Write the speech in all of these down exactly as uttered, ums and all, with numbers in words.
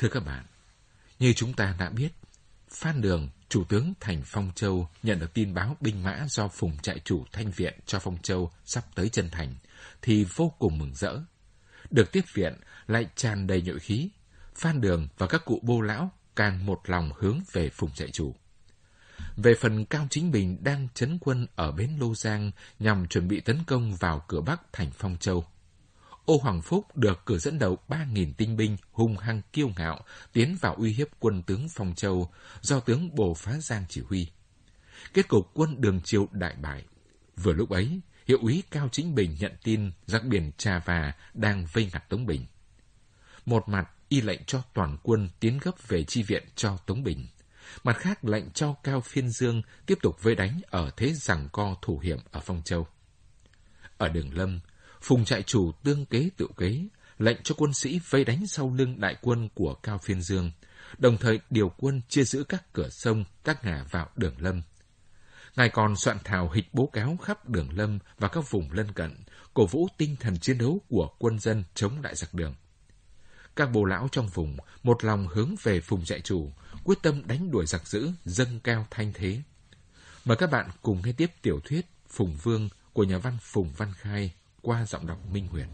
Thưa các bạn, như chúng ta đã biết, Phan Đường, chủ tướng thành Phong Châu, nhận được tin báo binh mã do Phùng trại chủ Thanh viện cho Phong Châu sắp tới chân thành, thì vô cùng mừng rỡ. Được tiếp viện lại tràn đầy nhuệ khí, Phan Đường và các cụ bô lão càng một lòng hướng về Phùng trại chủ. Về phần Cao Chính Bình đang trấn quân ở bến Lô Giang nhằm chuẩn bị tấn công vào cửa Bắc thành Phong Châu. Ô Hoàng Phúc được cử dẫn đầu ba nghìn tinh binh hung hăng kiêu ngạo tiến vào uy hiếp quân tướng Phong Châu do tướng Bồ Phá Giang chỉ huy. Kết cục quân Đường Chiêu đại bại. Vừa lúc ấy, hiệu úy Cao Chính Bình nhận tin giặc biển Trà Và đang vây ngặt Tống Bình. Một mặt y lệnh cho toàn quân tiến gấp về chi viện cho Tống Bình. Mặt khác lệnh cho Cao Phiên Dương tiếp tục vây đánh ở thế giằng co thủ hiểm ở Phong Châu. Ở Đường Lâm, Phùng trại chủ tương kế tự kế, lệnh cho quân sĩ vây đánh sau lưng đại quân của Cao Phiên Dương, đồng thời điều quân chia giữ các cửa sông, các ngả vào Đường Lâm. Ngài còn soạn thảo hịch bố cáo khắp Đường Lâm và các vùng lân cận, cổ vũ tinh thần chiến đấu của quân dân chống lại giặc Đường. Các bồ lão trong vùng một lòng hướng về Phùng trại chủ, quyết tâm đánh đuổi giặc dữ, dâng cao thanh thế. Mời các bạn cùng nghe tiếp tiểu thuyết Phùng Vương của nhà văn Phùng Văn Khai qua giọng đọc Minh Huyền.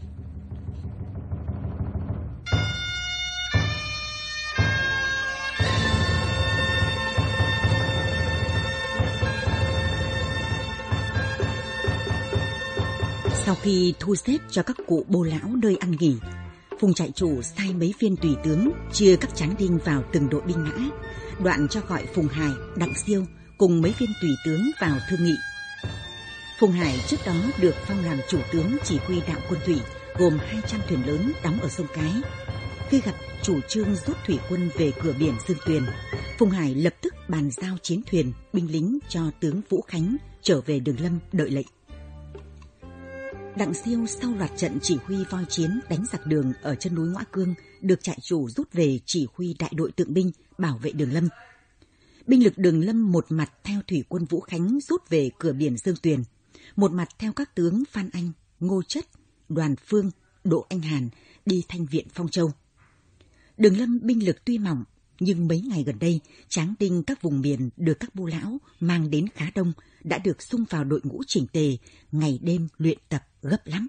Sau khi thu xếp cho các cụ bô lão nơi ăn nghỉ, Phùng trại chủ sai mấy viên tùy tướng chia các tráng đinh vào từng đội binh mã, đoạn cho gọi Phùng Hải, Đặng Siêu cùng mấy viên tùy tướng vào thương nghị. Phùng Hải trước đó được phong làm chủ tướng chỉ huy đạo quân thủy, gồm hai trăm thuyền lớn đóng ở sông Cái. Khi gặp chủ trương rút thủy quân về cửa biển Dương Tuyền, Phùng Hải lập tức bàn giao chiến thuyền, binh lính cho tướng Vũ Khánh trở về Đường Lâm đợi lệnh. Đặng Siêu sau loạt trận chỉ huy voi chiến đánh giặc Đường ở chân núi Ngoã Cương, được trại chủ rút về chỉ huy đại đội tượng binh bảo vệ Đường Lâm. Binh lực Đường Lâm một mặt theo thủy quân Vũ Khánh rút về cửa biển Dương Tuyền, một mặt theo các tướng Phan Anh, Ngô Chất, Đoàn Phương, Đỗ Anh Hàn đi Thanh viện Phong Châu. Đường Lâm binh lực tuy mỏng, nhưng mấy ngày gần đây, tráng đinh các vùng miền được các bô lão mang đến khá đông, đã được xung vào đội ngũ chỉnh tề, ngày đêm luyện tập gấp lắm.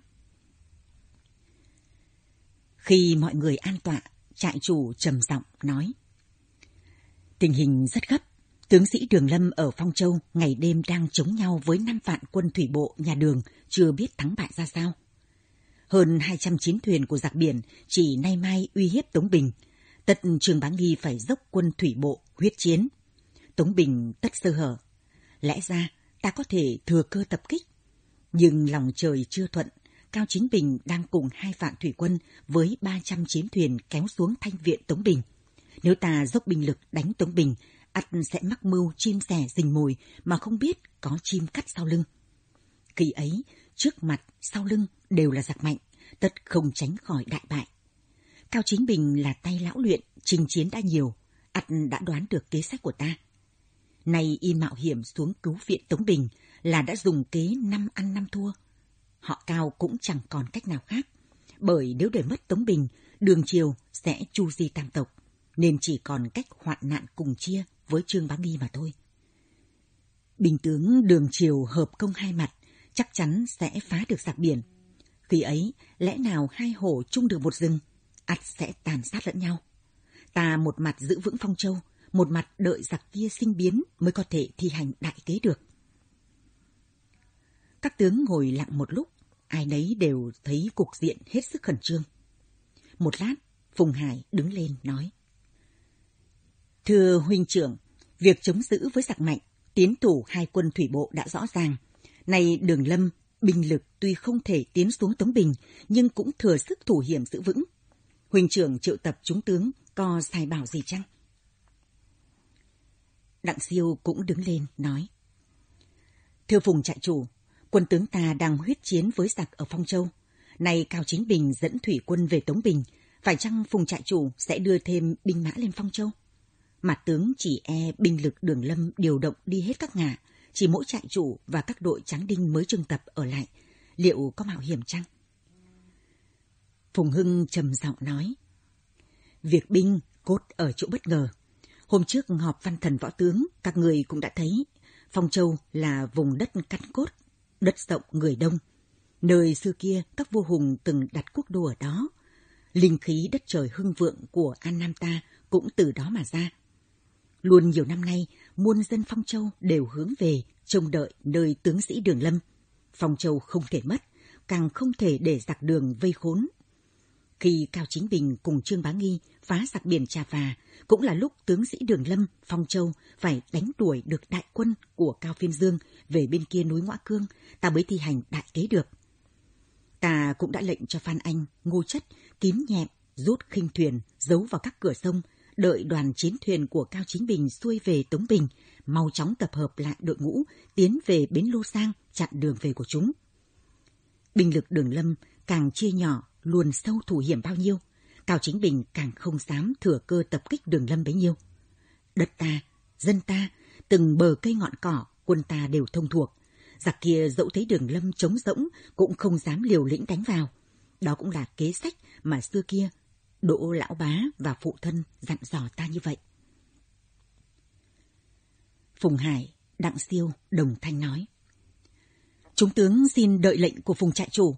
Khi mọi người an tọa, trại chủ trầm giọng nói: tình hình rất gấp. Tướng sĩ Đường Lâm ở Phong Châu ngày đêm đang chống nhau với năm vạn quân thủy bộ nhà Đường, chưa biết thắng bại ra sao. Hơn hai trăm chiến thuyền của giặc biển chỉ nay mai uy hiếp Tống Bình. Tất Trương Bá Nghi phải dốc quân thủy bộ huyết chiến. Tống Bình tất sơ hở. Lẽ ra ta có thể thừa cơ tập kích. Nhưng lòng trời chưa thuận, Cao Chính Bình đang cùng hai vạn thủy quân với ba trăm chiến thuyền kéo xuống Thanh viện Tống Bình. Nếu ta dốc binh lực đánh Tống Bình, ắt sẽ mắc mưu chim sẻ rình mồi mà không biết có chim cắt sau lưng. Khi ấy, trước mặt, sau lưng đều là giặc mạnh, tất không tránh khỏi đại bại. Cao Chính Bình là tay lão luyện, chinh chiến đã nhiều, ắt đã đoán được kế sách của ta. Nay y mạo hiểm xuống cứu viện Tống Bình là đã dùng kế năm ăn năm thua. Họ Cao cũng chẳng còn cách nào khác, bởi nếu để mất Tống Bình, Đường Chiều sẽ chu di tam tộc, nên chỉ còn cách hoạn nạn cùng chia với Trương Bá Nghi mà thôi. Bình tướng Đường Chiều hợp công hai mặt, chắc chắn sẽ phá được giặc biển. Khi ấy, lẽ nào hai hổ chung được một rừng, ắt sẽ tàn sát lẫn nhau. Ta một mặt giữ vững Phong Châu, một mặt đợi giặc kia sinh biến mới có thể thi hành đại kế được. Các tướng ngồi lặng một lúc, ai nấy đều thấy cục diện hết sức khẩn trương. Một lát, Phùng Hải đứng lên nói: thưa huynh trưởng, việc chống giữ với giặc mạnh, tiến thủ hai quân thủy bộ đã rõ ràng. Nay Đường Lâm, binh lực tuy không thể tiến xuống Tống Bình, nhưng cũng thừa sức thủ hiểm giữ vững. Huynh trưởng triệu tập chúng tướng, có sai bảo gì chăng? Đặng Siêu cũng đứng lên nói: thưa Phùng trại chủ, quân tướng ta đang huyết chiến với giặc ở Phong Châu. Nay Cao Chính Bình dẫn thủy quân về Tống Bình, phải chăng Phùng trại chủ sẽ đưa thêm binh mã lên Phong Châu? Mặt tướng chỉ e binh lực Đường Lâm điều động đi hết các ngả, chỉ mỗi trại chủ và các đội tráng đinh mới trưng tập ở lại, liệu có mạo hiểm chăng? Phùng Hưng trầm giọng nói: việc binh Cốt ở chỗ bất ngờ. Hôm trước họp văn thần võ tướng, các người cũng đã thấy Phong Châu là vùng đất căn cốt, đất rộng người đông. Nơi xưa kia các vua hùng từng đặt quốc đô ở đó. Linh khí đất trời hưng vượng của An Nam ta cũng từ đó mà ra. Luôn nhiều năm nay, muôn dân Phong Châu đều hướng về, trông đợi nơi tướng sĩ Đường Lâm. Phong Châu không thể mất, càng không thể để giặc Đường vây khốn. Khi Cao Chính Bình cùng Trương Bá Nghi phá giặc biển Trà Phà, cũng là lúc tướng sĩ Đường Lâm, Phong Châu phải đánh đuổi được đại quân của Cao Phiên Dương về bên kia núi Ngõa Cương, ta mới thi hành đại kế được. Ta cũng đã lệnh cho Phan Anh, Ngô Chất, Kín Nhẹm rút khinh thuyền giấu vào các cửa sông, đợi đoàn chiến thuyền của Cao Chính Bình xuôi về Tống Bình, mau chóng tập hợp lại đội ngũ, tiến về bến Lô Sang, chặn đường về của chúng. Binh lực Đường Lâm càng chia nhỏ, luồn sâu thủ hiểm bao nhiêu, Cao Chính Bình càng không dám thừa cơ tập kích Đường Lâm bấy nhiêu. Đất ta, dân ta, từng bờ cây ngọn cỏ, quân ta đều thông thuộc. Giặc kia dẫu thấy Đường Lâm trống rỗng cũng không dám liều lĩnh đánh vào. Đó cũng là kế sách mà xưa kia Đỗ lão bá và phụ thân dặn dò ta như vậy. Phùng Hải, Đặng Siêu đồng thanh nói: Chúng tướng xin đợi lệnh của Phùng trại chủ.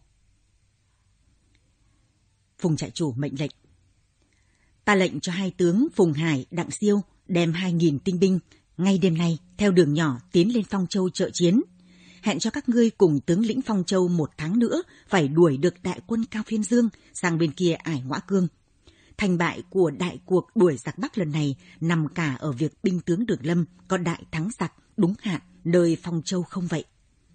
Phùng trại chủ mệnh lệnh: Ta lệnh cho hai tướng Phùng Hải, Đặng Siêu đem hai nghìn tinh binh ngay đêm nay theo đường nhỏ tiến lên Phong Châu trợ chiến. Hẹn cho các ngươi cùng tướng lĩnh Phong Châu một tháng nữa phải đuổi được đại quân Cao Phiên Dương sang bên kia ải Ngõa Cương. Thành bại của đại cuộc đuổi giặc Bắc lần này nằm cả ở việc binh tướng Đường Lâm có đại thắng giặc đúng hạn nơi Phong Châu không vậy.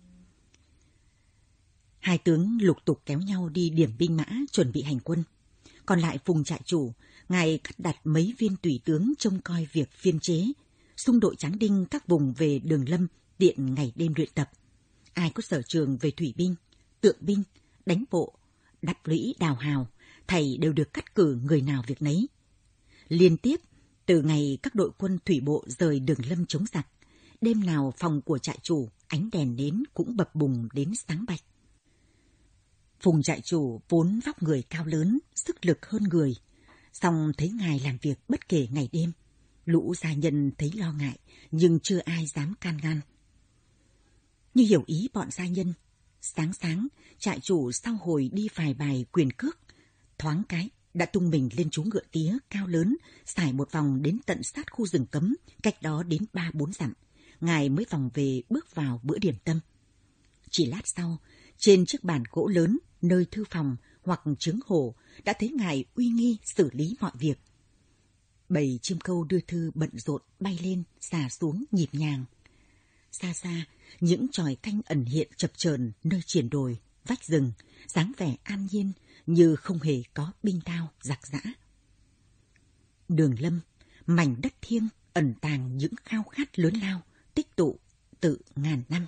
Hai tướng lục tục kéo nhau đi điểm binh mã chuẩn bị hành quân. Còn lại Phùng trại chủ, ngài cắt đặt mấy viên tùy tướng trông coi việc phiên chế, xung đội tráng đinh các vùng về Đường Lâm tiện ngày đêm luyện tập. Ai có sở trường về thủy binh, tượng binh, đánh bộ, đắp lũy, đào hào, thầy đều được cắt cử người nào việc nấy. Liên tiếp, từ ngày các đội quân thủy bộ rời Đường Lâm chống giặc, đêm nào phòng của trại chủ ánh đèn nến cũng bập bùng đến sáng bạch. Phùng trại chủ vốn vóc người cao lớn, sức lực hơn người, song thấy ngài làm việc bất kể ngày đêm, lũ gia nhân thấy lo ngại nhưng chưa ai dám can ngăn. Như hiểu ý bọn gia nhân, sáng sáng trại chủ sau hồi đi vài bài quyền cước, thoáng cái đã tung mình lên chú ngựa tía cao lớn, xải một vòng đến tận sát khu rừng cấm, cách đó đến ba bốn dặm, ngài mới vòng về bước vào bữa điểm tâm. Chỉ lát sau, trên chiếc bàn gỗ lớn nơi thư phòng hoặc trướng hổ đã thấy ngài uy nghi xử lý mọi việc. Bầy chim câu đưa thư bận rộn bay lên xà xuống nhịp nhàng. Xa xa, những chòi canh ẩn hiện chập chờn nơi triển đồi, vách rừng, dáng vẻ an nhiên như không hề có binh đao giặc giã. Đường Lâm, mảnh đất thiêng ẩn tàng những khao khát lớn lao, tích tụ tự ngàn năm.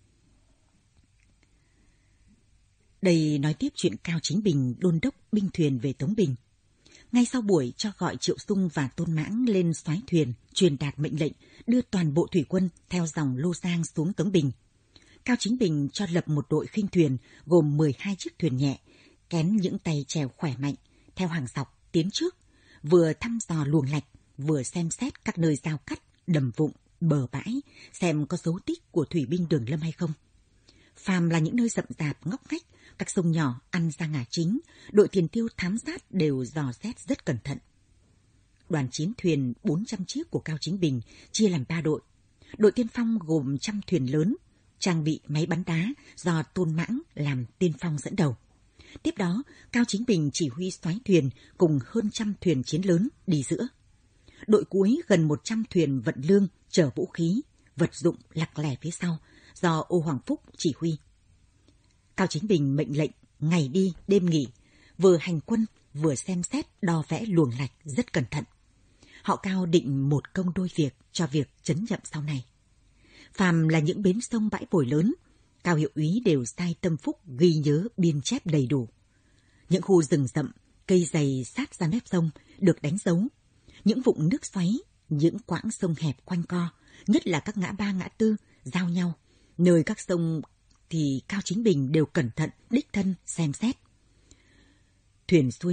Đây nói tiếp chuyện Cao Chính Bình đôn đốc binh thuyền về Tống Bình. Ngay sau buổi cho gọi Triệu Sung và Tôn Mãng lên soái thuyền, truyền đạt mệnh lệnh đưa toàn bộ thủy quân theo dòng Lô Giang xuống Tống Bình, Cao Chính Bình cho lập một đội khinh thuyền gồm mười hai chiếc thuyền nhẹ, kén những tay chèo khỏe mạnh, theo hàng dọc tiến trước, vừa thăm dò luồng lạch, vừa xem xét các nơi giao cắt, đầm vụng, bờ bãi, xem có dấu tích của thủy binh Đường Lâm hay không. Phàm là những nơi rậm rạp ngóc ngách, các sông nhỏ ăn ra ngả chính, đội tiền tiêu thám sát đều dò xét rất cẩn thận. Đoàn chiến thuyền bốn trăm chiếc của Cao Chính Bình chia làm ba đội. Đội tiên phong gồm trăm thuyền lớn, trang bị máy bắn đá do Tôn Mãng làm tiên phong dẫn đầu. Tiếp đó, Cao Chính Bình chỉ huy soái thuyền cùng hơn trăm thuyền chiến lớn đi giữa. Đội cuối gần một trăm thuyền vận lương chở vũ khí, vật dụng lặc lẻ phía sau do Ô Hoàng Phúc chỉ huy. Cao Chính Bình mệnh lệnh ngày đi đêm nghỉ, vừa hành quân vừa xem xét đo vẽ luồng lạch rất cẩn thận. Họ Cao định một công đôi việc cho việc trấn nhậm sau này. Phàm là những bến sông bãi bồi lớn, Cao hiệu úy đều sai tâm phúc ghi nhớ biên chép đầy đủ. Những khu rừng rậm, cây dày sát ra mép sông được đánh dấu. Những vũng nước xoáy, những quãng sông hẹp quanh co, nhất là các ngã ba ngã tư giao nhau, nơi các sông thì Cao Chính Bình đều cẩn thận đích thân xem xét. Thuyền xuôi nước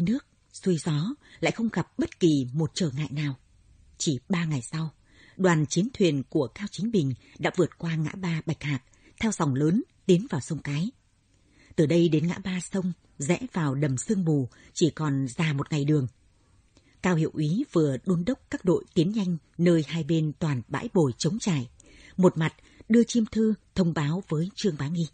xuôi gió, lại không gặp bất kỳ một trở ngại nào. Chỉ ba ngày sau, đoàn chiến thuyền của Cao Chính Bình đã vượt qua ngã ba Bạch Hạc, theo dòng lớn tiến vào sông Cái. Từ đây đến ngã ba sông, rẽ vào đầm Sương Mù chỉ còn ra một ngày đường. Cao hiệu úy vừa đôn đốc các đội tiến nhanh nơi hai bên toàn bãi bồi trống trải, một mặt đưa chim thư thông báo với Trương Bá Nghi.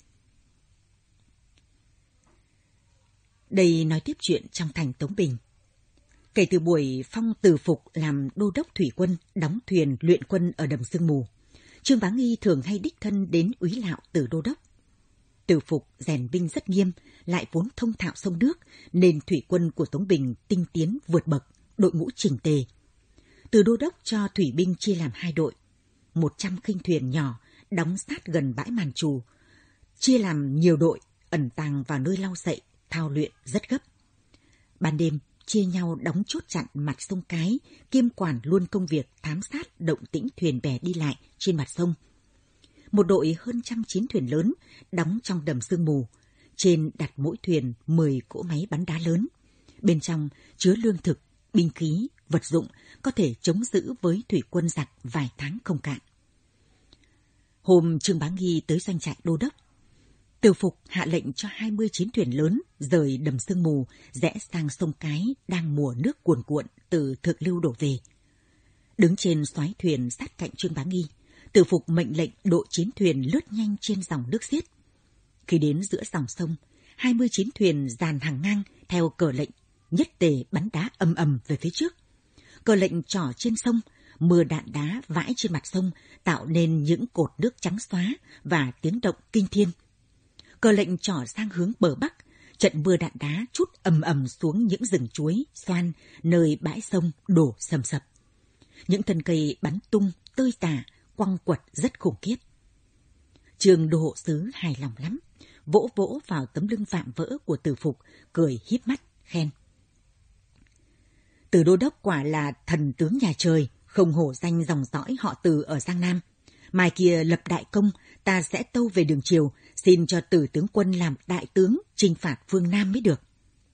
Đây nói tiếp chuyện trong thành Tống Bình. Kể từ buổi phong Từ Phục làm đô đốc thủy quân đóng thuyền luyện quân ở đầm Sương Mù, Trương Bá Nghi thường hay đích thân đến úy lạo Từ đô đốc. Từ Phục rèn binh rất nghiêm, lại vốn thông thạo sông nước, nên thủy quân của Tống Bình tinh tiến vượt bậc, đội ngũ chỉnh tề. Từ đô đốc cho thủy binh chia làm hai đội, một trăm khinh thuyền nhỏ đóng sát gần bãi Màn Trù, chia làm nhiều đội ẩn tàng vào nơi lau sậy, thao luyện rất gấp. Ban đêm chia nhau đóng chốt chặn mặt sông Cái, kiêm quản luôn công việc thám sát động tĩnh thuyền bè đi lại trên mặt sông. Một đội hơn trăm chiến thuyền lớn đóng trong đầm Sương Mù, trên đặt mỗi thuyền mười cỗ máy bắn đá lớn, bên trong chứa lương thực, binh khí, vật dụng có thể chống giữ với thủy quân giặc vài tháng không cạn. Hôm Trương Bá Nghi tới doanh trại đô đốc, Từ Phục hạ lệnh cho hai mươi chiến thuyền lớn rời đầm Sương Mù, rẽ sang sông Cái đang mùa nước cuồn cuộn từ thượng lưu đổ về. Đứng trên xoáy thuyền sát cạnh Trương Bá Nghi, Từ Phục mệnh lệnh đội chiến thuyền lướt nhanh trên dòng nước xiết. Khi đến giữa dòng sông, hai mươi chiến thuyền dàn hàng ngang theo cờ lệnh, nhất tề bắn đá ầm ầm về phía trước. Cờ lệnh trỏ trên sông, mưa đạn đá vãi trên mặt sông tạo nên những cột nước trắng xóa và tiếng động kinh thiên. Cờ lệnh trỏ sang hướng bờ bắc, trận mưa đạn đá trút ầm ầm xuống những rừng chuối, xoan nơi bãi sông đổ sầm sập. Những thân cây bắn tung, tơi tả, quăng quật rất khủng khiếp. Trương đô hộ sứ hài lòng lắm, vỗ vỗ vào tấm lưng vạm vỡ của Từ Phục, cười híp mắt khen: Từ đô đốc quả là thần tướng nhà trời, không hổ danh dòng dõi họ Từ ở Giang Nam. Mai kia lập đại công, ta sẽ tâu về đường triều, xin cho Từ tướng quân làm đại tướng chinh phạt phương Nam mới được.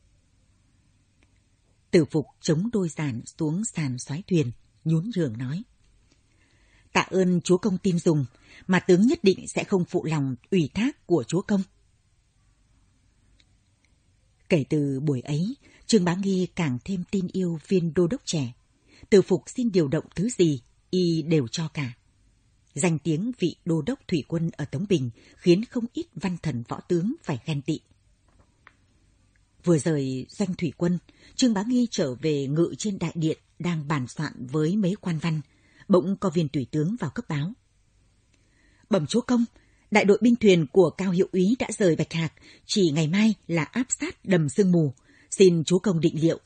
Từ Phục chống đôi giản xuống sàn xoáy thuyền, nhún nhường nói: Tạ ơn chúa công tin dùng, mà tướng nhất định sẽ không phụ lòng ủy thác của chúa công. Kể từ buổi ấy, Trương Bá Nghi càng thêm tin yêu viên đô đốc trẻ. Từ Phục xin điều động thứ gì, y đều cho cả. Danh tiếng vị đô đốc thủy quân ở Tống Bình khiến không ít văn thần võ tướng phải ghen tị. Vừa rời doanh thủy quân, Trương Bá Nghi trở về ngự trên đại điện đang bàn soạn với mấy quan văn. Bỗng có viên tùy tướng vào cấp báo: Bẩm chúa công, đại đội binh thuyền của Cao hiệu úy đã rời Bạch Hạc, chỉ ngày mai là áp sát đầm Sương Mù, xin chúa công định liệu.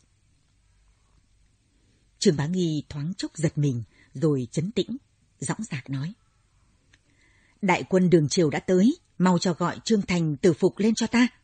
Trương Bá Nghi thoáng chốc giật mình, rồi trấn tĩnh, dõng dạc nói: Đại quân đường triều đã tới, mau cho gọi Trương Thành, Từ Phục lên cho ta.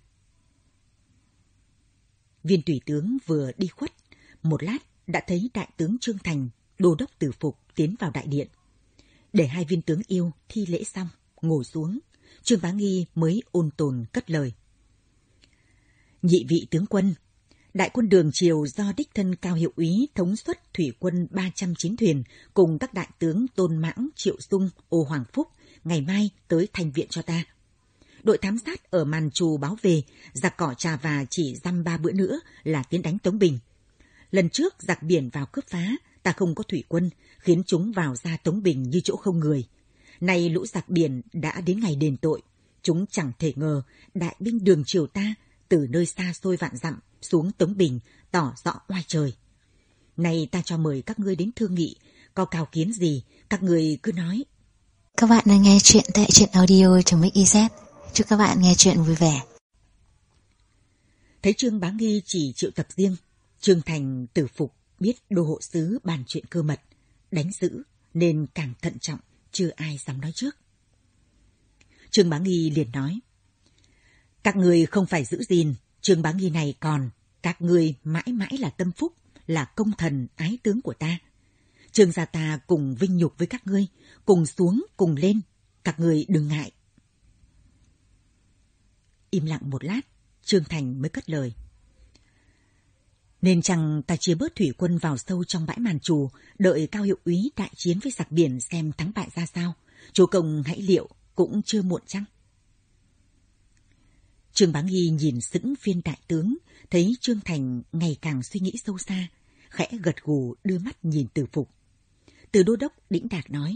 Viên tùy tướng vừa đi khuất, một lát đã thấy đại tướng Trương Thành, đô đốc Từ Phục tiến vào đại điện. Để hai viên tướng yêu thi lễ xong, ngồi xuống, Trương Bá Nghi mới ôn tồn cất lời: Nhị vị tướng quân, đại quân đường triều do đích thân Cao hiệu úy thống suất thủy quân ba trăm chiến thuyền cùng các đại tướng Tôn Mãng, Triệu Dung, Ô Hoàng Phúc ngày mai tới thành viện cho ta. Đội thám sát ở Màn Trù báo về, giặc cỏ Trà Và chỉ dăm ba bữa nữa là tiến đánh Tống Bình. Lần trước giặc biển vào cướp phá, ta không có thủy quân, khiến chúng vào ra Tống Bình như chỗ không người. Nay lũ giặc biển đã đến ngày đền tội, chúng chẳng thể ngờ đại binh đường triều ta từ nơi xa xôi vạn dặm xuống Tống Bình tỏ rõ oai trời. Nay ta cho mời các ngươi đến thương nghị, có cao kiến gì các ngươi cứ nói. Các bạn đang nghe chuyện tại truyện audio chấm ích z. Chúc các bạn nghe chuyện vui vẻ. Thấy Trương Bá Nghi chỉ triệu tập riêng, Trương Thành, Từ Phục biết đô hộ sứ bàn chuyện cơ mật, đánh giữ nên càng thận trọng, chưa ai dám nói trước. Trương Bá Nghi liền nói: Các ngươi không phải giữ gìn, Trương Bá Nghi này còn, các ngươi mãi mãi là tâm phúc, là công thần ái tướng của ta. Trương gia ta cùng vinh nhục với các ngươi, cùng xuống cùng lên, các ngươi đừng ngại. Im lặng một lát, Trương Thành mới cất lời: Nên chăng ta chia bớt thủy quân vào sâu trong bãi màn trù, đợi Cao hiệu úy đại chiến với giặc biển xem thắng bại ra sao. Chúa công hãy liệu cũng chưa muộn chăng? Trương Bá Nghi nhìn sững viên đại tướng, thấy Trương Thành ngày càng suy nghĩ sâu xa, khẽ gật gù đưa mắt nhìn Từ Phục. Từ đô đốc đĩnh đạc nói: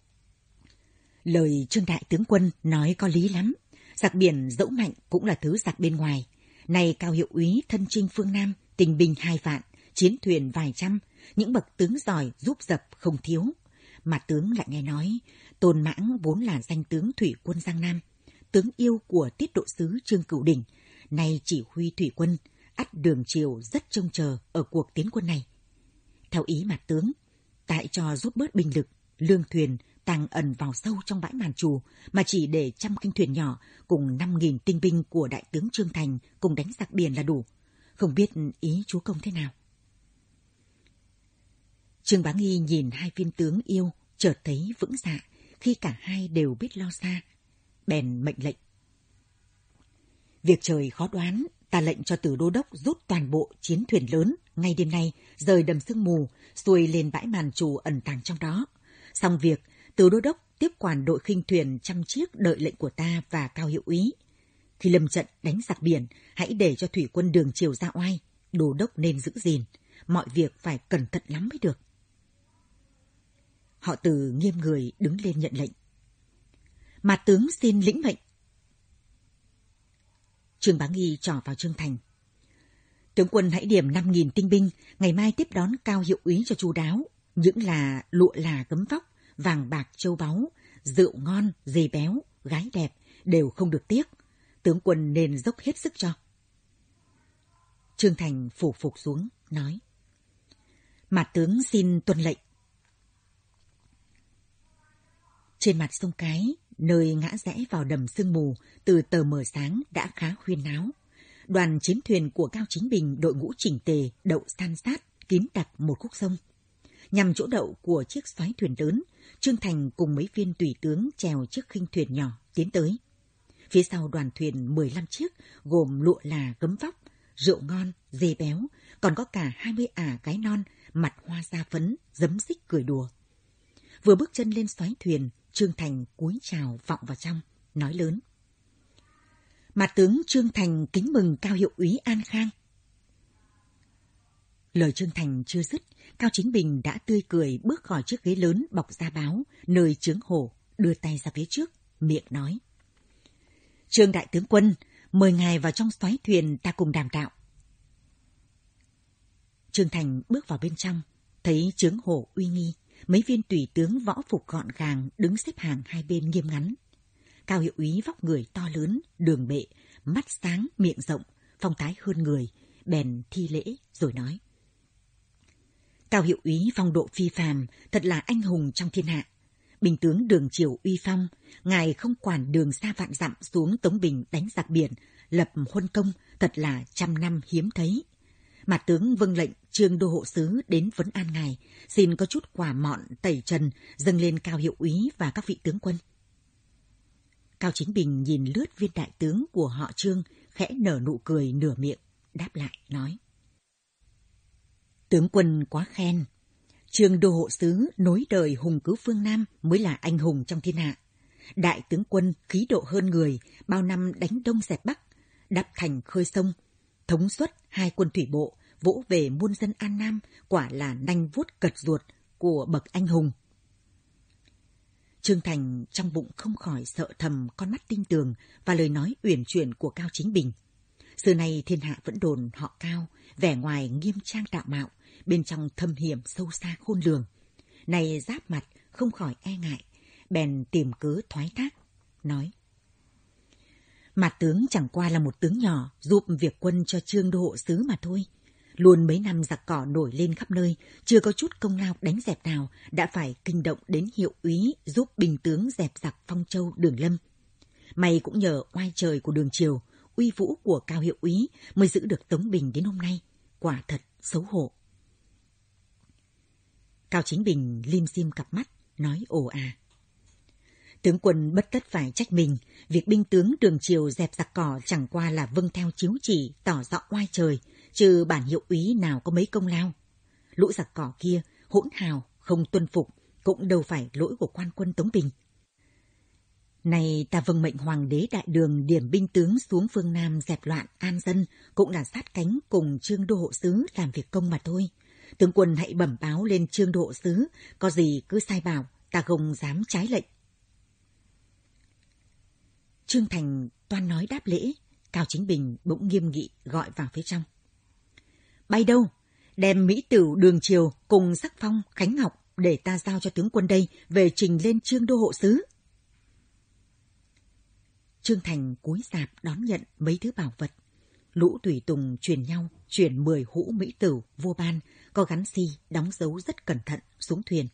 lời Trương đại tướng quân nói có lý lắm. Giặc biển dẫu mạnh cũng là thứ giặc bên ngoài. Này Cao hiệu úy thân chinh phương Nam, tình binh hai vạn, chiến thuyền vài trăm, những bậc tướng giỏi giúp dập không thiếu. Mà tướng lại nghe nói, Tôn Mãng vốn là danh tướng thủy quân Giang Nam, tướng yêu của tiết độ sứ Trương Cửu Đỉnh, nay chỉ huy thủy quân, ắt Đường Triều rất trông chờ ở cuộc tiến quân này. Theo ý mặt tướng, tại cho rút bớt binh lực, lương thuyền tàng ẩn vào sâu trong bãi màn trù, mà chỉ để trăm kinh thuyền nhỏ cùng năm nghìn tinh binh của đại tướng Trương Thành cùng đánh giặc biển là đủ. Không biết ý chúa công thế nào? Trương Bá Nghi nhìn hai viên tướng yêu, chợt thấy vững dạ khi cả hai đều biết lo xa, bèn mệnh lệnh: việc trời khó đoán, ta lệnh cho Từ đô đốc rút toàn bộ chiến thuyền lớn ngay đêm nay, rời đầm sương mù, xuôi lên bãi màn trù ẩn tàng trong đó. Xong việc, Từ đô đốc tiếp quản đội khinh thuyền trăm chiếc đợi lệnh của ta và Cao hiệu úy. Khi lâm trận đánh giặc biển, hãy để cho thủy quân Đường Triều ra oai, đô đốc nên giữ gìn, mọi việc phải cẩn thận lắm mới được. Họ Từ nghiêm người đứng lên nhận lệnh. Mà tướng xin lĩnh mệnh. Trương Bá Nghi trỏ vào Trương Thành: tướng quân hãy điểm năm nghìn tinh binh, ngày mai tiếp đón Cao hiệu úy cho chu đáo, những là lụa là gấm vóc, vàng bạc châu báu, rượu ngon, dê béo, gái đẹp đều không được tiếc. Tướng quân nên dốc hết sức cho. Trương Thành phủ phục xuống nói: mà tướng xin tuân lệnh. Trên mặt sông Cái, nơi ngã rẽ vào đầm sương mù, từ tờ mờ sáng đã khá huyên náo. Đoàn chiến thuyền của Cao Chính Bình đội ngũ chỉnh tề đậu san sát kín đặc một khúc sông. Nhằm chỗ đậu của chiếc xoáy thuyền lớn, Trương Thành cùng mấy viên tùy tướng chèo chiếc khinh thuyền nhỏ tiến tới. Phía sau đoàn thuyền mười lăm chiếc gồm lụa là gấm vóc, rượu ngon, dê béo, còn có cả hai mươi ả gái non mặt hoa da phấn, giấm xích cười đùa. Vừa bước chân lên xoáy thuyền, Trương Thành cúi chào vọng vào trong, nói lớn: mà tướng Trương Thành kính mừng Cao hiệu úy an khang. Lời Trương Thành chưa dứt, Cao Chính Bình đã tươi cười bước khỏi chiếc ghế lớn bọc da báo nơi chướng hổ, đưa tay ra phía trước, miệng nói: Trương đại tướng quân, mời ngài vào trong xoáy thuyền ta cùng đàm đạo. Trương Thành bước vào bên trong, thấy chướng hổ uy nghi, mấy viên tùy tướng võ phục gọn gàng đứng xếp hàng hai bên nghiêm ngắn. Cao hiệu úy vóc người to lớn, đường bệ, mắt sáng, miệng rộng, phong thái hơn người, bèn thi lễ rồi nói: Cao hiệu úy phong độ phi phàm, thật là anh hùng trong thiên hạ. Bình tướng Đường Triều uy phong, ngài không quản đường xa vạn dặm xuống Tống Bình đánh giặc biển, lập huân công, thật là trăm năm hiếm thấy. Mà tướng vâng lệnh Trương đô hộ sứ đến vấn an ngài, xin có chút quả mọn tẩy trần dâng lên Cao hiệu úy và các vị tướng quân. Cao Chính Bình nhìn lướt viên đại tướng của họ Trương, khẽ nở nụ cười nửa miệng, đáp lại nói: Tướng quân quá khen. Trương đô hộ sứ nối đời hùng cứu phương Nam mới là anh hùng trong thiên hạ. Đại tướng quân khí độ hơn người, bao năm đánh đông dẹp bắc, đắp thành khơi sông, thống suất hai quân thủy bộ, vỗ về muôn dân an Nam, quả là nanh vuốt cật ruột của bậc anh hùng. Trương Thành trong bụng không khỏi sợ thầm con mắt tinh tường và lời nói uyển chuyển của Cao Chính Bình. Xưa nay thiên hạ vẫn đồn họ Cao, vẻ ngoài nghiêm trang đạo mạo, bên trong thâm hiểm sâu xa khôn lường. Này giáp mặt không khỏi e ngại, bèn tìm cớ thoái thác, nói: Mạt tướng chẳng qua là một tướng nhỏ giúp việc quân cho Trương đô hộ sứ mà thôi. Luôn mấy năm giặc cỏ nổi lên khắp nơi, chưa có chút công lao đánh dẹp nào đã phải kinh động đến hiệu úy giúp bình tướng dẹp giặc Phong Châu Đường Lâm. May cũng nhờ oai trời của Đường Triều, uy vũ của Cao hiệu úy mới giữ được Tống Bình đến hôm nay, quả thật xấu hổ. Cao Chính Bình lim dim cặp mắt, nói ồ à: Tướng quân bất tất phải trách mình, việc binh tướng Đường Triều dẹp giặc cỏ chẳng qua là vâng theo chiếu chỉ tỏ rõ oai trời, chứ bản hiệu úy nào có mấy công lao. Lũ giặc cỏ kia hỗn hào, không tuân phục, cũng đâu phải lỗi của quan quân Tống Bình. Này ta vâng mệnh Hoàng đế Đại Đường điểm binh tướng xuống phương Nam dẹp loạn an dân, cũng là sát cánh cùng Trương Đô Hộ Sứ làm việc công mà thôi. Tướng quân hãy bẩm báo lên Trương Đô Hộ Sứ, có gì cứ sai bảo, ta không dám trái lệnh. Trương Thành toan nói đáp lễ, Cao Chính Bình bỗng nghiêm nghị gọi vào phía trong. Bay đâu? Đem Mỹ Tửu, Đường Triều cùng Sắc Phong, Khánh Ngọc để ta giao cho tướng quân đây về trình lên Trương Đô Hộ Sứ. Trương Thành cúi rạp đón nhận mấy thứ bảo vật. Lũ tùy tùng truyền nhau, chuyển mười hũ Mỹ Tửu vô ban, có gắn xi, đóng dấu rất cẩn thận xuống thuyền.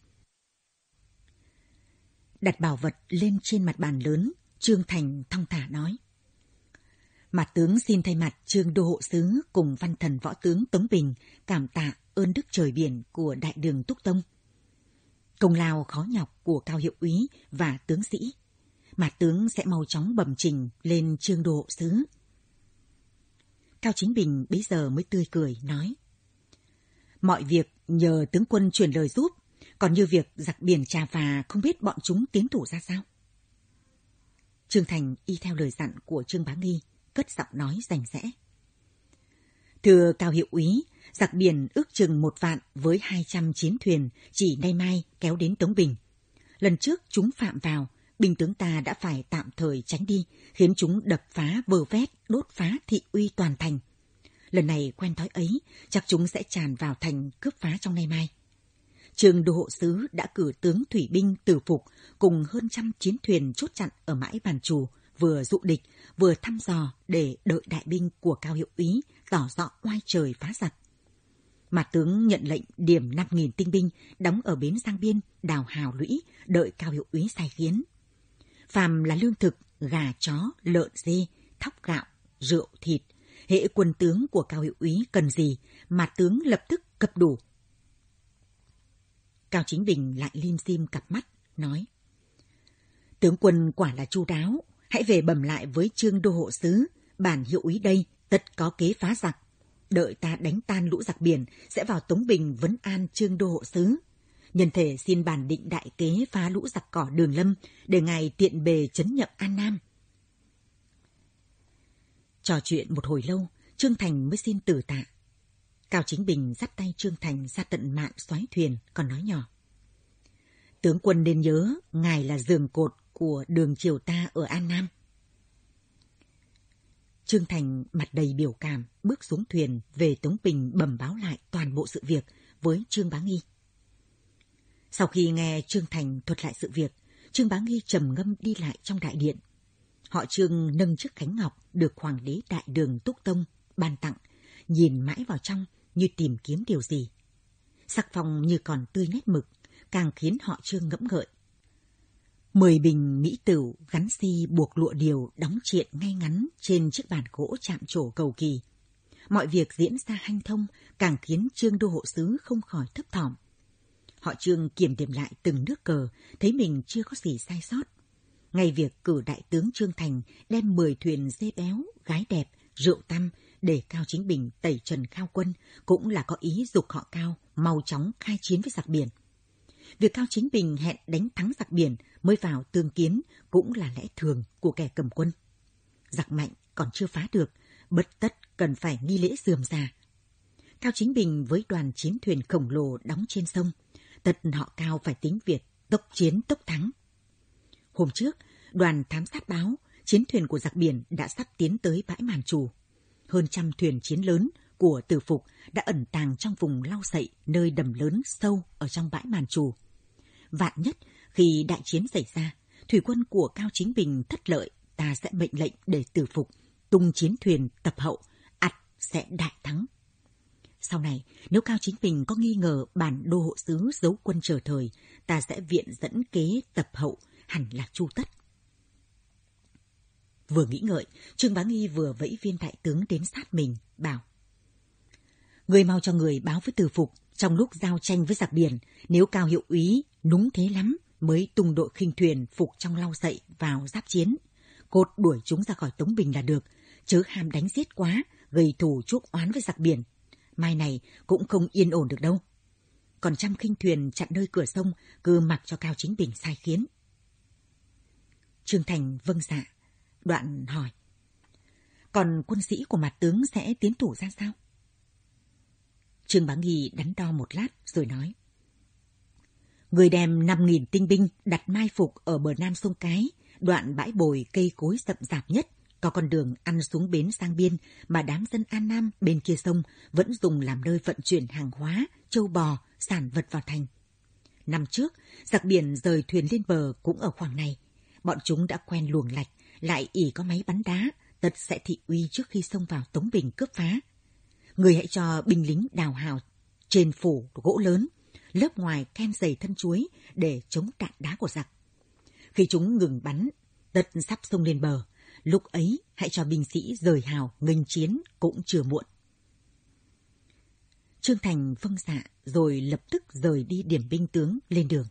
Đặt bảo vật lên trên mặt bàn lớn, Trương Thành thong thả nói. Mặt tướng xin thay mặt Trương Đô Hộ Sứ cùng văn thần võ tướng Tống Bình cảm tạ ơn đức trời biển của Đại Đường Túc Tông. Công lao khó nhọc của Cao Hiệu úy và tướng sĩ, mặt tướng sẽ mau chóng bẩm trình lên Trương Đô Hộ Sứ. Cao Chính Bình bấy giờ mới tươi cười nói. Mọi việc nhờ tướng quân truyền lời giúp, còn như việc giặc biển Trà Phà không biết bọn chúng tiến thủ ra sao. Trương Thành y theo lời dặn của Trương Bá Nghi, cất giọng nói rành rẽ. Thưa Cao Hiệu úy, giặc biển ước chừng một vạn với hai trăm chiến thuyền chỉ nay mai kéo đến Tống Bình. Lần trước chúng phạm vào, binh tướng ta đã phải tạm thời tránh đi, khiến chúng đập phá vơ vét, đốt phá thị uy toàn thành. Lần này quen thói ấy, chắc chúng sẽ tràn vào thành cướp phá trong nay mai. Trương Đô Hộ Sứ đã cử tướng thủy binh Tử Phục cùng hơn trăm chiến thuyền chốt chặn ở bãi Bàn Trù, vừa dụ địch, vừa thăm dò để đợi đại binh của Cao Hiệu úy tỏ rõ oai trời phá giặc. Mặt tướng nhận lệnh điểm năm nghìn tinh binh đóng ở bến Giang Biên, đào hào lũy, đợi Cao Hiệu úy sai khiến. Phàm là lương thực, gà chó, lợn dê, thóc gạo, rượu thịt, hễ quân tướng của Cao Hiệu úy cần gì, mặt tướng lập tức cập đủ. Cao Chính Bình lại lim dim cặp mắt, nói. Tướng quân quả là chu đáo, hãy về bẩm lại với Trương Đô Hộ Sứ, bản Hiệu úy đây tất có kế phá giặc. Đợi ta đánh tan lũ giặc biển, sẽ vào Tống Bình vấn an Trương Đô Hộ Sứ. Nhân thể xin bản định đại kế phá lũ giặc cỏ Đường Lâm, để ngài tiện bề trấn nhậm An Nam. Trò chuyện một hồi lâu, Trương Thành mới xin từ tạ. Cao Chính Bình dắt tay Trương Thành ra tận mạn xoáy thuyền, còn nói nhỏ. Tướng quân nên nhớ, ngài là giường cột của Đường Triều ta ở An Nam. Trương Thành mặt đầy biểu cảm, bước xuống thuyền về Tống Bình bẩm báo lại toàn bộ sự việc với Trương Bá Nghi. Sau khi nghe Trương Thành thuật lại sự việc, Trương Bá Nghi trầm ngâm đi lại trong đại điện. Họ Trương nâng chiếc khánh ngọc được Hoàng đế Đại Đường Túc Tông ban tặng, nhìn mãi vào trong như tìm kiếm điều gì. Sắc phong như còn tươi nét mực, càng khiến họ Trương ngẫm ngợi. Mười bình Mỹ Tửu gắn xi buộc lụa điều đóng triện ngay ngắn trên chiếc bàn gỗ chạm trổ cầu kỳ. Mọi việc diễn ra hanh thông, càng khiến Trương Đô Hộ Sứ không khỏi thấp thỏm. Họ Trương kiểm điểm lại từng nước cờ, thấy mình chưa có gì sai sót. Ngay việc cử đại tướng Trương Thành đem mười thuyền dê béo, gái đẹp, rượu tăm để Cao Chính Bình tẩy trần Khao quân cũng là có ý giục họ Cao mau chóng khai chiến với giặc biển. Việc Cao Chính Bình hẹn đánh thắng giặc biển mới vào tương kiến cũng là lẽ thường của kẻ cầm quân. Giặc mạnh còn chưa phá được, bất tất cần phải nghi lễ rườm rà. Cao Chính Bình với đoàn chiến thuyền khổng lồ đóng trên sông, tất họ Cao phải tính việc tốc chiến tốc thắng. Hôm trước, đoàn thám sát báo chiến thuyền của giặc biển đã sắp tiến tới bãi Màn Trù. Hơn trăm thuyền chiến lớn của Tử Phục đã ẩn tàng trong vùng lau sậy nơi đầm lớn sâu ở trong bãi Màn Trù. Vạn nhất khi đại chiến xảy ra, thủy quân của Cao Chính Bình thất lợi, ta sẽ mệnh lệnh để Tử Phục tung chiến thuyền tập hậu, ắt sẽ đại thắng. Sau này, nếu Cao Chính Bình có nghi ngờ bản Đô Hộ Sứ giấu quân chờ thời, ta sẽ viện dẫn kế tập hậu, hẳn là chu tất. Vừa nghĩ ngợi, Trương Bá Nghi vừa vẫy viên đại tướng đến sát mình, bảo. Người mau cho người báo với Tử Phục, trong lúc giao tranh với giặc biển, nếu Cao Hiệu úy núng thế lắm, mới tung đội khinh thuyền phục trong lau sậy vào giáp chiến. cột đuổi chúng ra khỏi Tống Bình là được, chớ ham đánh giết quá, gây thù chuốc oán với giặc biển. Mai này cũng không yên ổn được đâu. Còn trăm khinh thuyền chặn nơi cửa sông, cứ mặc cho Cao Chính Bình sai khiến. Trương Thành vâng dạ. Đoạn hỏi: còn quân sĩ của mặt tướng sẽ tiến thủ ra sao? Trương Bá Nghi đắn đo một lát rồi nói: người đem năm nghìn tinh binh đặt mai phục ở bờ nam sông Cái, đoạn bãi bồi cây cối rậm rạp nhất, có con đường ăn xuống bến sang biên mà đám dân An Nam bên kia sông vẫn dùng làm nơi vận chuyển hàng hóa, trâu bò, sản vật vào thành. Năm trước, giặc biển rời thuyền lên bờ cũng ở khoảng này. Bọn chúng đã quen luồng lạch, lại ỷ có máy bắn đá, tất sẽ thị uy trước khi xông vào Tống Bình cướp phá. Người hãy cho binh lính đào hào trên phủ gỗ lớn, lớp ngoài ken dày thân chuối để chống đạn đá của giặc. Khi chúng ngừng bắn, tất sắp xông lên bờ, lúc ấy hãy cho binh sĩ rời hào nghênh chiến cũng chưa muộn. Trương Thành vâng dạ rồi lập tức rời đi điểm binh tướng lên đường.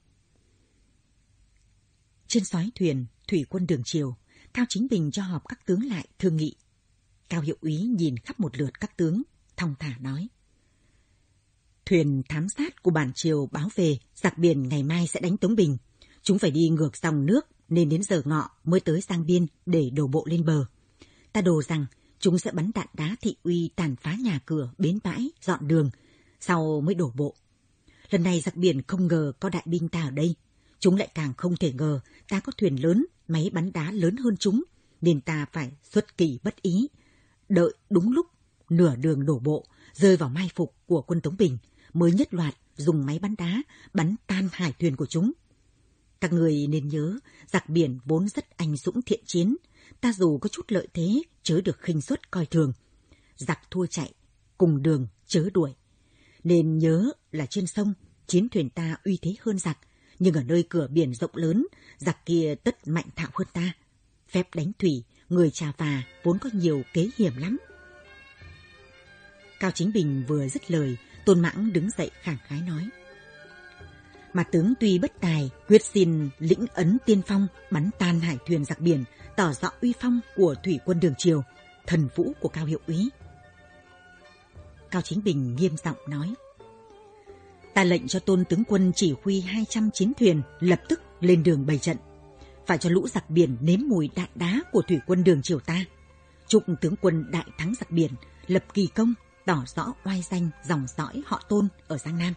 Trên soái thuyền, thủy quân Đường Triều, Cao Chính Bình cho họp các tướng lại thương nghị. Cao Hiệu Úy nhìn khắp một lượt các tướng, thong thả nói: thuyền thám sát của bản Triều báo về giặc biển ngày mai sẽ đánh Tống Bình. Chúng phải đi ngược dòng nước nên đến giờ ngọ mới tới sang biên để đổ bộ lên bờ. Ta đồ rằng chúng sẽ bắn đạn đá thị uy tàn phá nhà cửa, bến bãi, dọn đường, sau mới đổ bộ. Lần này giặc biển không ngờ có đại binh ta ở đây. Chúng lại càng không thể ngờ ta có thuyền lớn, máy bắn đá lớn hơn chúng, nên ta phải xuất kỳ bất ý. Đợi đúng lúc, nửa đường đổ bộ, rơi vào mai phục của quân Tống Bình, mới nhất loạt dùng máy bắn đá bắn tan hải thuyền của chúng. Các người nên nhớ, giặc biển vốn rất anh dũng thiện chiến, ta dù có chút lợi thế, chớ được khinh suất coi thường. Giặc thua chạy, cùng đường chớ đuổi. Nên nhớ là trên sông, chiến thuyền ta uy thế hơn giặc, nhưng ở nơi cửa biển rộng lớn, giặc kia tất mạnh thạo hơn ta. Phép đánh thủy, người Trà Và vốn có nhiều kế hiểm lắm. Cao Chính Bình vừa dứt lời, Tôn Mãng đứng dậy khẳng khái nói: mà tướng tuy bất tài, quyết xin lĩnh ấn tiên phong, bắn tan hải thuyền giặc biển, tỏ rõ uy phong của thủy quân Đường Triều, thần vũ của Cao Hiệu Úy. Cao Chính Bình nghiêm giọng nói: ta lệnh cho Tôn tướng quân chỉ huy hai trăm chiến thuyền lập tức lên đường bày trận, phải cho lũ giặc biển nếm mùi đạn đá của thủy quân Đường Triều ta. Chúc tướng quân đại thắng giặc biển, lập kỳ công, tỏ rõ oai danh dòng dõi họ Tôn ở Giang Nam.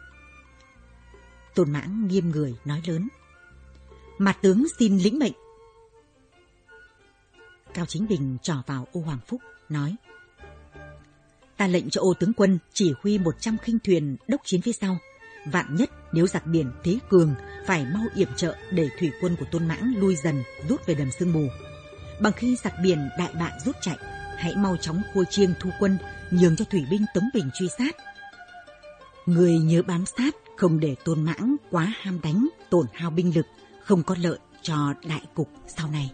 Tôn Mãng nghiêm người nói lớn: mà tướng xin lĩnh mệnh. Cao Chính Bình trỏ vào Ô Hoàng Phúc nói: ta lệnh cho Ô tướng quân chỉ huy một trăm khinh thuyền đốc chiến phía sau. Vạn nhất nếu giặc biển thế cường, phải mau yểm trợ để thủy quân của Tôn Mãng lui dần rút về đầm sương mù. Bằng khi giặc biển đại bại rút chạy, hãy mau chóng khua chiêng thu quân, nhường cho thủy binh Tống Bình truy sát. Người nhớ bám sát, không để Tôn Mãng quá ham đánh, tổn hao binh lực, không có lợi cho đại cục sau này.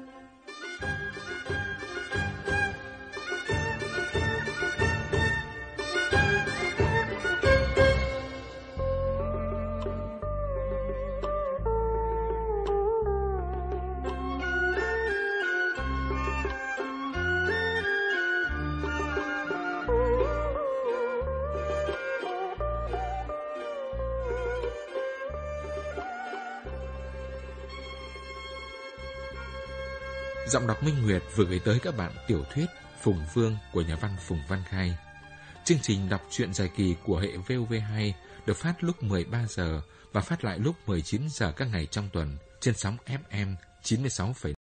Giọng đọc Minh Nguyệt vừa gửi tới các bạn tiểu thuyết Phùng Vương của nhà văn Phùng Văn Khai. Chương trình đọc truyện dài kỳ của hệ vê o vê hai được phát lúc mười ba giờ và phát lại lúc mười chín giờ các ngày trong tuần trên sóng ép em chín mươi sáu phẩy